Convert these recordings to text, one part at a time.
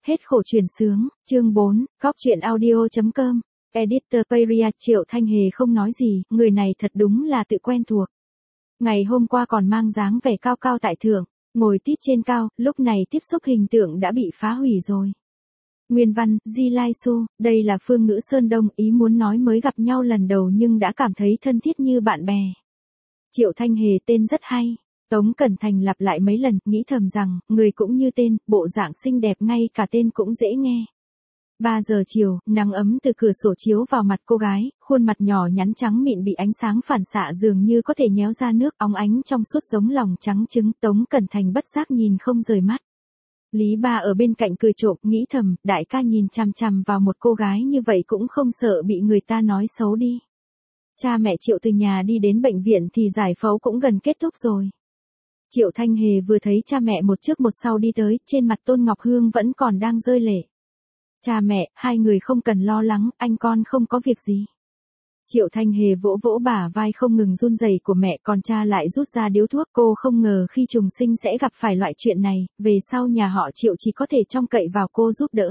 Hết khổ truyền sướng, chương 4, Cóc truyện audio.com, Editor Peria. Triệu Thanh Hề không nói gì, người này thật đúng là tự quen thuộc. Ngày hôm qua còn mang dáng vẻ cao cao tại thượng, ngồi tít trên cao, lúc này tiếp xúc hình tượng đã bị phá hủy rồi. Nguyên văn, Di Lai Su, đây là Phương ngữ Sơn Đông, ý muốn nói mới gặp nhau lần đầu nhưng đã cảm thấy thân thiết như bạn bè. Triệu Thanh Hề tên rất hay. Tống Cẩn Thành lặp lại mấy lần, nghĩ thầm rằng, người cũng như tên, bộ dạng xinh đẹp ngay cả tên cũng dễ nghe. 3 giờ chiều, nắng ấm từ cửa sổ chiếu vào mặt cô gái, khuôn mặt nhỏ nhắn trắng mịn bị ánh sáng phản xạ dường như có thể nhéo ra nước, óng ánh trong suốt giống lòng trắng trứng. Tống Cẩn Thành bất giác nhìn không rời mắt. Lý Ba ở bên cạnh cười trộm, nghĩ thầm, đại ca nhìn chằm chằm vào một cô gái như vậy cũng không sợ bị người ta nói xấu đi. Cha mẹ Triệu từ nhà đi đến bệnh viện thì giải phẫu cũng gần kết thúc rồi. Triệu Thanh Hề vừa thấy cha mẹ một trước một sau đi tới, trên mặt Tôn Ngọc Hương vẫn còn đang rơi lệ. Cha mẹ, hai người không cần lo lắng, anh con không có việc gì. Triệu Thanh Hề vỗ vỗ bả vai không ngừng run rẩy của mẹ, còn cha lại rút ra điếu thuốc. Cô không ngờ khi trùng sinh sẽ gặp phải loại chuyện này, về sau nhà họ Triệu chỉ có thể trông cậy vào cô giúp đỡ.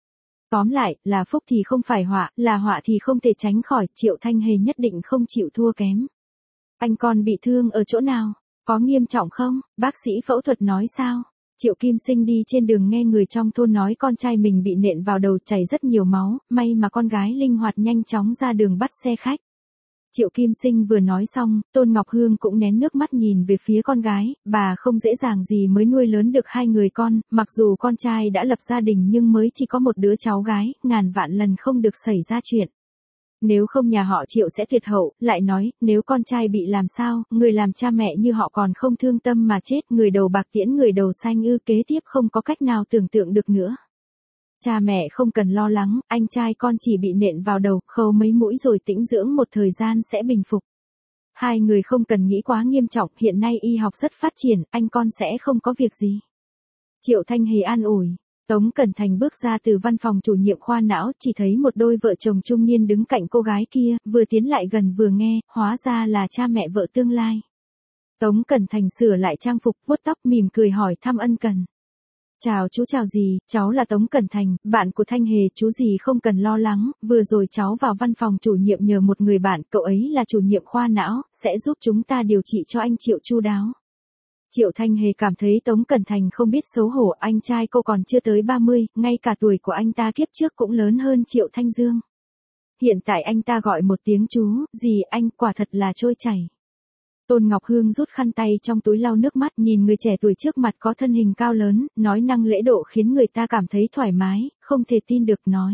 Tóm lại, là phúc thì không phải họa, là họa thì không thể tránh khỏi, Triệu Thanh Hề nhất định không chịu thua kém. Anh con bị thương ở chỗ nào? Có nghiêm trọng không? Bác sĩ phẫu thuật nói sao? Triệu Kim Sinh đi trên đường nghe người trong thôn nói con trai mình bị nện vào đầu, chảy rất nhiều máu, may mà con gái linh hoạt nhanh chóng ra đường bắt xe khách. Triệu Kim Sinh vừa nói xong, Tôn Ngọc Hương cũng nén nước mắt nhìn về phía con gái, bà không dễ dàng gì mới nuôi lớn được hai người con, mặc dù con trai đã lập gia đình nhưng mới chỉ có một đứa cháu gái, ngàn vạn lần không được xảy ra chuyện. Nếu không nhà họ Triệu sẽ tuyệt hậu, lại nói, nếu con trai bị làm sao, người làm cha mẹ như họ còn không thương tâm mà chết, người đầu bạc tiễn người đầu xanh ư, kế tiếp không có cách nào tưởng tượng được nữa. Cha mẹ không cần lo lắng, anh trai con chỉ bị nện vào đầu, khâu mấy mũi rồi tĩnh dưỡng một thời gian sẽ bình phục. Hai người không cần nghĩ quá nghiêm trọng, hiện nay y học rất phát triển, anh con sẽ không có việc gì. Triệu Thanh Hề an ủi. Tống Cẩn Thành bước ra từ văn phòng chủ nhiệm khoa não, chỉ thấy một đôi vợ chồng trung niên đứng cạnh cô gái kia, vừa tiến lại gần vừa nghe, hóa ra là cha mẹ vợ tương lai. Tống Cẩn Thành sửa lại trang phục, vuốt tóc, mỉm cười hỏi thăm ân cần. Chào chú. Chào gì, cháu là Tống Cẩn Thành, bạn của Thanh Hề, chú gì không cần lo lắng, vừa rồi cháu vào văn phòng chủ nhiệm nhờ một người bạn, cậu ấy là chủ nhiệm khoa não, sẽ giúp chúng ta điều trị cho anh Triệu chu đáo. Triệu Thanh Hề cảm thấy Tống Cẩn Thành không biết xấu hổ, anh trai cô còn chưa tới 30, ngay cả tuổi của anh ta kiếp trước cũng lớn hơn Triệu Thanh Dương. Hiện tại anh ta gọi một tiếng chú, gì anh, quả thật là trôi chảy. Tôn Ngọc Hương rút khăn tay trong túi lau nước mắt, nhìn người trẻ tuổi trước mặt có thân hình cao lớn, nói năng lễ độ khiến người ta cảm thấy thoải mái, không thể tin được nói.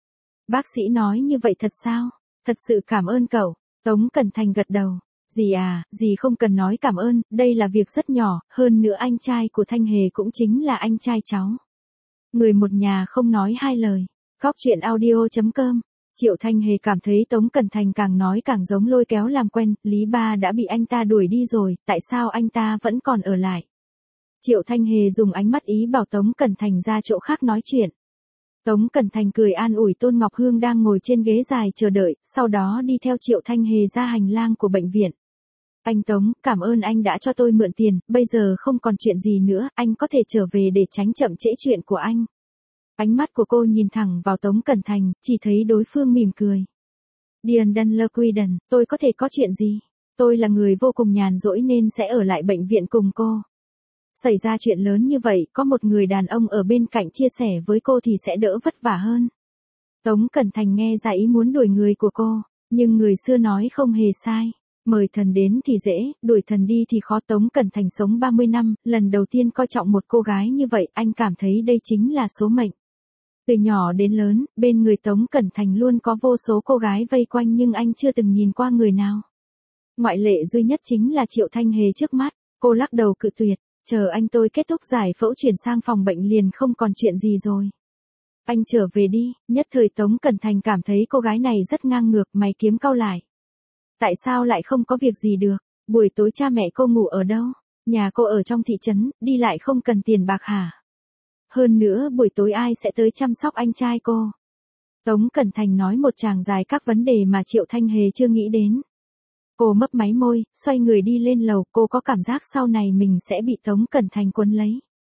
Bác sĩ nói như vậy thật sao? Thật sự cảm ơn cậu. Tống Cẩn Thành gật đầu. Dì à, dì không cần nói cảm ơn, đây là việc rất nhỏ, hơn nữa anh trai của Thanh Hề cũng chính là anh trai cháu. Người một nhà không nói hai lời. Cóc truyện audio.com. Triệu Thanh Hề cảm thấy Tống Cẩn Thành càng nói càng giống lôi kéo làm quen, Lý Ba đã bị anh ta đuổi đi rồi, tại sao anh ta vẫn còn ở lại? Triệu Thanh Hề dùng ánh mắt ý bảo Tống Cẩn Thành ra chỗ khác nói chuyện. Tống Cẩn Thành cười an ủi Tôn Ngọc Hương đang ngồi trên ghế dài chờ đợi, sau đó đi theo Triệu Thanh Hề ra hành lang của bệnh viện. Anh Tống, cảm ơn anh đã cho tôi mượn tiền, bây giờ không còn chuyện gì nữa, anh có thể trở về để tránh chậm trễ chuyện của anh. Ánh mắt của cô nhìn thẳng vào Tống Cẩn Thành, chỉ thấy đối phương mỉm cười. Điền Đân Lơ Quy Đần, tôi có thể có chuyện gì? Tôi là người vô cùng nhàn rỗi nên sẽ ở lại bệnh viện cùng cô. Xảy ra chuyện lớn như vậy, có một người đàn ông ở bên cạnh chia sẻ với cô thì sẽ đỡ vất vả hơn. Tống Cẩn Thành nghe ra ý muốn đuổi người của cô, nhưng người xưa nói không hề sai. Mời thần đến thì dễ, đuổi thần đi thì khó. Tống Cẩn Thành sống 30 năm, lần đầu tiên coi trọng một cô gái như vậy, anh cảm thấy đây chính là số mệnh. Từ nhỏ đến lớn, bên người Tống Cẩn Thành luôn có vô số cô gái vây quanh nhưng anh chưa từng nhìn qua người nào. Ngoại lệ duy nhất chính là Triệu Thanh Hề trước mắt, cô lắc đầu cự tuyệt, chờ anh tôi kết thúc giải phẫu chuyển sang phòng bệnh liền không còn chuyện gì rồi. Anh trở về đi, nhất thời Tống Cẩn Thành cảm thấy cô gái này rất ngang ngược, mày kiếm cau lại. Tại sao lại không có việc gì được, buổi tối cha mẹ cô ngủ ở đâu, nhà cô ở trong thị trấn, đi lại không cần tiền bạc hả? Hơn nữa buổi tối ai sẽ tới chăm sóc anh trai cô? Tống Cẩn Thành nói một tràng dài các vấn đề mà Triệu Thanh Hề chưa nghĩ đến. Cô mấp máy môi, xoay người đi lên lầu, cô có cảm giác sau này mình sẽ bị Tống Cẩn Thành quấn lấy.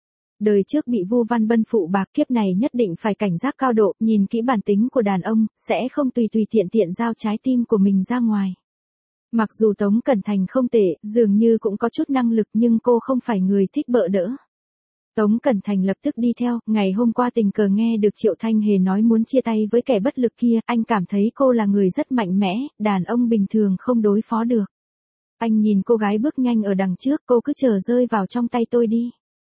Đời trước bị Vu Văn Bân phụ bạc, kiếp này nhất định phải cảnh giác cao độ, nhìn kỹ bản tính của đàn ông, sẽ không tùy tùy tiện tiện giao trái tim của mình ra ngoài. Mặc dù Tống Cẩn Thành không tệ, dường như cũng có chút năng lực, nhưng cô không phải người thích bợ đỡ. Tống Cẩn Thành lập tức đi theo, ngày hôm qua tình cờ nghe được Triệu Thanh Hề nói muốn chia tay với kẻ bất lực kia, anh cảm thấy cô là người rất mạnh mẽ, đàn ông bình thường không đối phó được. Anh nhìn cô gái bước nhanh ở đằng trước, cô cứ chờ rơi vào trong tay tôi đi.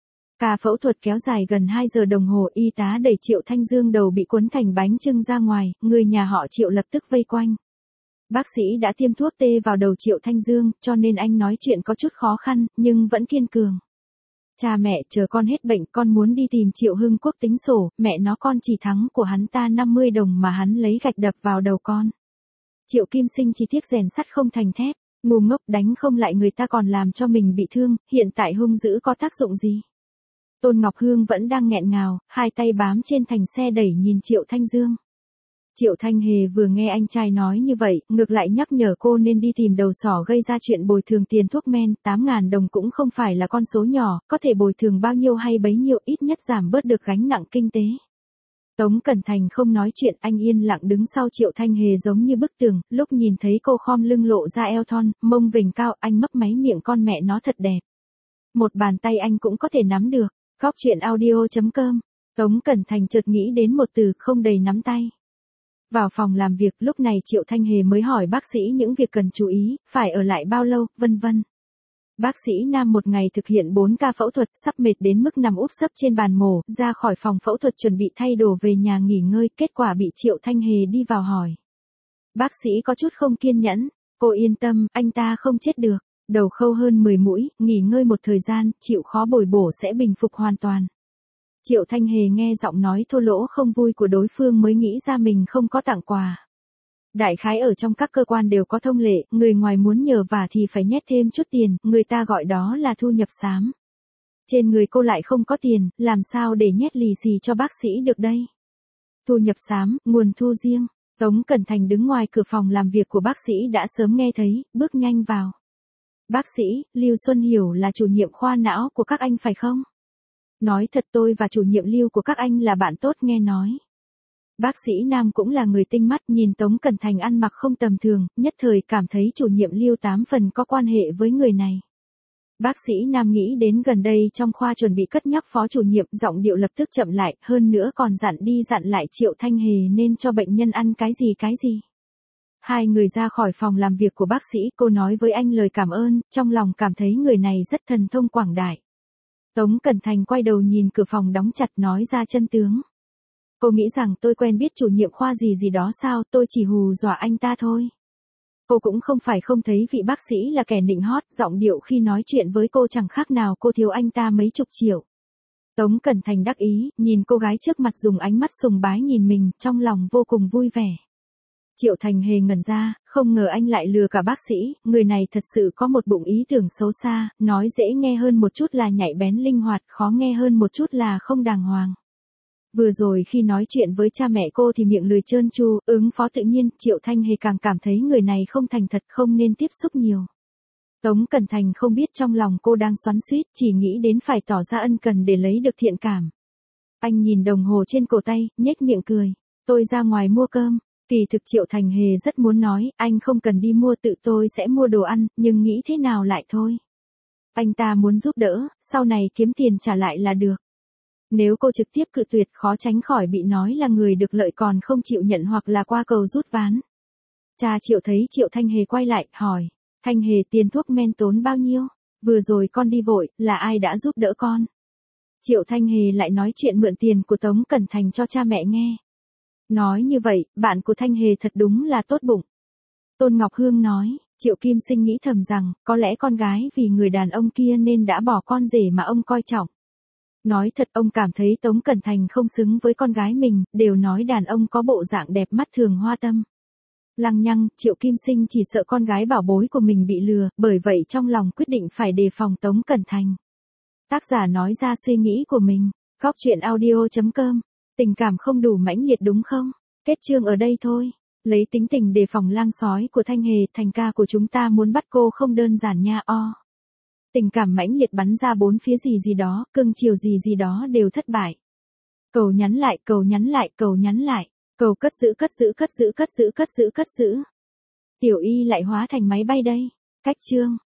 Ca phẫu thuật kéo dài gần 2 giờ đồng hồ, y tá đẩy Triệu Thanh Dương đầu bị cuốn thành bánh chưng ra ngoài, người nhà họ Triệu lập tức vây quanh. Bác sĩ đã tiêm thuốc tê vào đầu Triệu Thanh Dương, cho nên anh nói chuyện có chút khó khăn, nhưng vẫn kiên cường. Cha mẹ, chờ con hết bệnh, con muốn đi tìm Triệu Hưng Quốc tính sổ, mẹ nó con chỉ thắng của hắn ta 50 đồng mà hắn lấy gạch đập vào đầu con. Triệu Kim Sinh chỉ tiếc rèn sắt không thành thép, ngu ngốc, đánh không lại người ta còn làm cho mình bị thương, hiện tại hung dữ có tác dụng gì? Tôn Ngọc Hương vẫn đang nghẹn ngào, hai tay bám trên thành xe đẩy nhìn Triệu Thanh Dương. Triệu Thanh Hề vừa nghe anh trai nói như vậy, ngược lại nhắc nhở cô nên đi tìm đầu sỏ gây ra chuyện bồi thường tiền thuốc men, 8.000 đồng cũng không phải là con số nhỏ, có thể bồi thường bao nhiêu hay bấy nhiêu, ít nhất giảm bớt được gánh nặng kinh tế. Tống Cẩn Thành không nói chuyện, anh yên lặng đứng sau Triệu Thanh Hề giống như bức tường, lúc nhìn thấy cô khom lưng lộ ra eo thon, mông vểnh cao, anh mấp máy miệng, con mẹ nó thật đẹp. Một bàn tay anh cũng có thể nắm được. Góc truyện audio.com. Tống Cẩn Thành chợt nghĩ đến một từ, không đầy nắm tay. Vào phòng làm việc, lúc này Triệu Thanh Hề mới hỏi bác sĩ những việc cần chú ý, phải ở lại bao lâu, vân vân. Bác sĩ Nam một ngày thực hiện 4 ca phẫu thuật, sắp mệt đến mức nằm úp sấp trên bàn mổ, ra khỏi phòng phẫu thuật chuẩn bị thay đồ về nhà nghỉ ngơi, kết quả bị Triệu Thanh Hề đi vào hỏi. Bác sĩ có chút không kiên nhẫn, cô yên tâm, anh ta không chết được, đầu khâu hơn 10 mũi, nghỉ ngơi một thời gian, chịu khó bồi bổ sẽ bình phục hoàn toàn. Triệu Thanh Hề nghe giọng nói thô lỗ không vui của đối phương mới nghĩ ra mình không có tặng quà. Đại khái ở trong các cơ quan đều có thông lệ, người ngoài muốn nhờ vả thì phải nhét thêm chút tiền, người ta gọi đó là thu nhập xám. Trên người cô lại không có tiền, làm sao để nhét lì xì cho bác sĩ được đây? Thu nhập xám, nguồn thu riêng. Tống Cẩn Thành đứng ngoài cửa phòng làm việc của bác sĩ đã sớm nghe thấy, bước nhanh vào. Bác sĩ, Lưu Xuân Hiểu là chủ nhiệm khoa não của các anh phải không? Nói thật, tôi và chủ nhiệm Lưu của các anh là bạn tốt, nghe nói. Bác sĩ Nam cũng là người tinh mắt, nhìn Tống Cẩn Thành ăn mặc không tầm thường, nhất thời cảm thấy chủ nhiệm Lưu 8 phần có quan hệ với người này. Bác sĩ Nam nghĩ đến gần đây trong khoa chuẩn bị cất nhắc phó chủ nhiệm, giọng điệu lập tức chậm lại, hơn nữa còn dặn đi dặn lại Triệu Thanh Hề nên cho bệnh nhân ăn cái gì. Hai người ra khỏi phòng làm việc của bác sĩ, cô nói với anh lời cảm ơn, trong lòng cảm thấy người này rất thần thông quảng đại. Tống Cẩn Thành quay đầu nhìn cửa phòng đóng chặt nói ra chân tướng. Cô nghĩ rằng tôi quen biết chủ nhiệm khoa gì đó sao, tôi chỉ hù dọa anh ta thôi. Cô cũng không phải không thấy vị bác sĩ là kẻ nịnh hót, giọng điệu khi nói chuyện với cô chẳng khác nào cô thiếu anh ta mấy chục triệu. Tống Cẩn Thành đắc ý, nhìn cô gái trước mặt dùng ánh mắt sùng bái nhìn mình, trong lòng vô cùng vui vẻ. Triệu Thành Hề ngẩn ra, không ngờ anh lại lừa cả bác sĩ, người này thật sự có một bụng ý tưởng xấu xa, nói dễ nghe hơn một chút là nhạy bén linh hoạt, khó nghe hơn một chút là không đàng hoàng. Vừa rồi khi nói chuyện với cha mẹ cô thì miệng lười trơn tru, ứng phó tự nhiên, Triệu Thanh Hề càng cảm thấy người này không thành thật, không nên tiếp xúc nhiều. Tống Cẩn Thành không biết trong lòng cô đang xoắn xuýt, chỉ nghĩ đến phải tỏ ra ân cần để lấy được thiện cảm. Anh nhìn đồng hồ trên cổ tay, nhếch miệng cười. Tôi ra ngoài mua cơm. Kỳ thực Triệu Thành Hề rất muốn nói, anh không cần đi mua, tự tôi sẽ mua đồ ăn, nhưng nghĩ thế nào lại thôi. Anh ta muốn giúp đỡ, sau này kiếm tiền trả lại là được. Nếu cô trực tiếp cự tuyệt khó tránh khỏi bị nói là người được lợi còn không chịu nhận hoặc là qua cầu rút ván. Cha Triệu thấy Triệu Thanh Hề quay lại, hỏi. Thanh Hề, tiền thuốc men tốn bao nhiêu? Vừa rồi con đi vội, là ai đã giúp đỡ con? Triệu Thanh Hề lại nói chuyện mượn tiền của Tống Cẩn Thành cho cha mẹ nghe. Nói như vậy, bạn của Thanh Hề thật đúng là tốt bụng. Tôn Ngọc Hương nói, Triệu Kim Sinh nghĩ thầm rằng, có lẽ con gái vì người đàn ông kia nên đã bỏ con rể mà ông coi trọng. Nói thật, ông cảm thấy Tống Cẩn Thành không xứng với con gái mình, đều nói đàn ông có bộ dạng đẹp mắt thường hoa tâm. Lăng nhăng, Triệu Kim Sinh chỉ sợ con gái bảo bối của mình bị lừa, bởi vậy trong lòng quyết định phải đề phòng Tống Cẩn Thành. Tác giả nói ra suy nghĩ của mình. Góc truyện audio.com. Tình cảm không đủ mãnh liệt đúng không? Kết chương ở đây thôi. Lấy tính tình đề phòng lang sói của Thanh Hề, Thành ca của chúng ta muốn bắt cô không đơn giản nha o. Tình cảm mãnh liệt bắn ra bốn phía gì đó, cưng chiều gì đó đều thất bại. Cầu nhắn lại, cầu nhắn lại, cầu nhắn lại. Cầu cất giữ, cất giữ, cất giữ, cất giữ, cất giữ, cất giữ. Tiểu Y lại hóa thành máy bay đây. Cách chương.